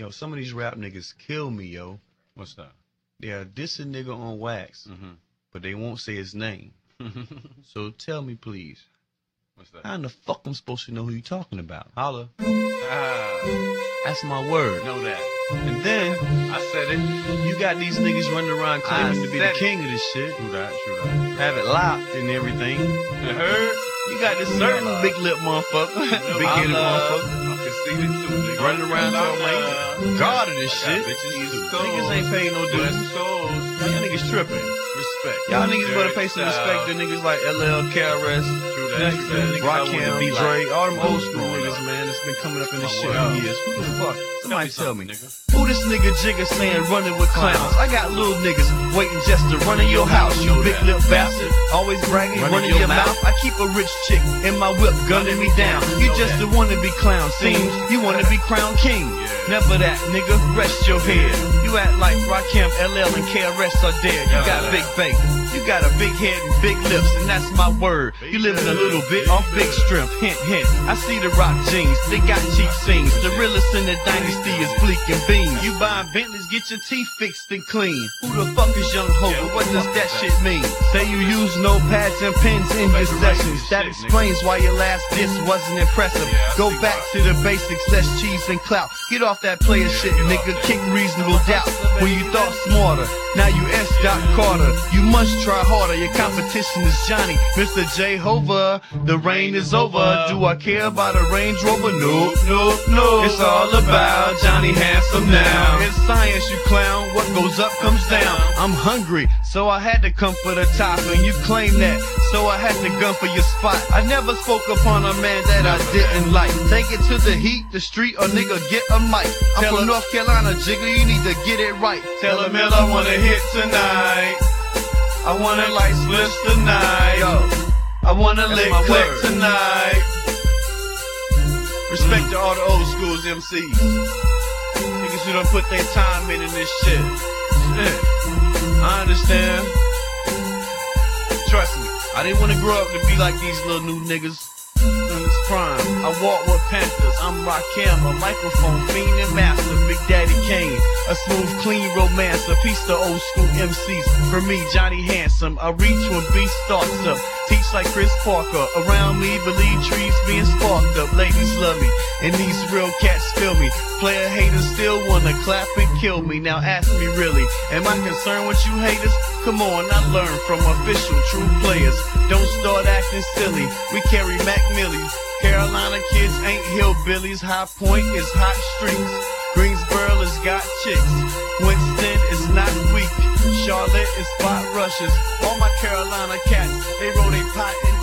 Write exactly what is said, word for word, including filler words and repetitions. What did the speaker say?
Yo, some of these rap niggas kill me, yo. What's that? Yeah, diss a nigga on wax, Mm-hmm. but they won't say his name. So tell me, please, What's that? how in the fuck I'm supposed to know who you talking about? Holla. Ah, That's my word. know that. And then I said it. you got these niggas running around claiming I to be said the it. king of this shit, True that, true that. have it locked and everything. You heard? You got this certain big lip motherfucker, big headed motherfucker, I can see it too, nigga. running around talking like God of this shit. Bitches, Niggas ain't paying no dues. Y'all niggas tripping. Respect. Y'all niggas better pay some respect to niggas like L L, K R S, True that, true that. Rakim, Dre, all them old school niggas, man, that's been coming up in this shit for years. Who the fuck? Somebody tell me. Who this nigga Jigga saying running with clowns? I got little niggas waiting just to run in your house, you big lip bastard. Always bragging, running your mouth. I keep a rich chick in my whip gunning me down. You just a wannabe clown, seems you wanna be crown king. Never that, nigga, rest your head. You act like Rakim, L L, and K R S are dead. You got big bacon, you got a big head and big lips, and that's my word. You living a little bit off big strength, hint, hint. I see the rock jeans, they got cheap scenes. The realest in the dynasty is Bleak and Beans. You buying Bentleys, get your teeth fixed and clean. Who the fuck is Young Hova? What does that shit mean? Say you use notepads and pens in your sessions. That explains why your last diss wasn't impressive. Go back to the basics, less cheese and clout. Get off that player shit, nigga, kick reasonable doubt. When you thought smarter, now you S. Doc Carter. You must try harder, your competition is Johnny, Mister Jehovah. The rain is over, do I care about a Range Rover? No, no, no. It's all about Johnny Handsome now. It's science, you clown, what goes up comes down. I'm hungry, so I had to come for the top, and you claim that, so I had to gun for your spot. I never spoke upon a man that I didn't like. Take it to the heat, the street, or nigga get a mic. I'm from North Carolina, Jigga, you need to get it right. Tell him I wanna hit tonight. I wanna light spliffs tonight. Yo, I wanna lick click tonight. Respect to all the old schools M Cs. Niggas who done put their time in in this shit. Shit. I understand. Trust me, I didn't wanna grow up to be like these little new niggas. In this prime, I walk with Panthers. I'm Rakim, a microphone fiend and master. Big Daddy Kane, a smooth, clean romancer. Peace to old school M Cs. For me, Johnny Handsome. I reach when beast starts up. Teach like Chris Parker. Around me, believe trees being sparked up. Ladies love me, and these real cats feel me. Player haters still wanna clap and kill me. Now ask me really, am I concerned with you haters? Come on, I learn from official true players. Don't start acting silly. We carry Mac Millie. Carolina kids ain't hillbillies. High Point is hot streets. Greensboro has got chicks. Winston is not weak. Charlotte is spot rushes. All my Carolina cats, they roll they pot in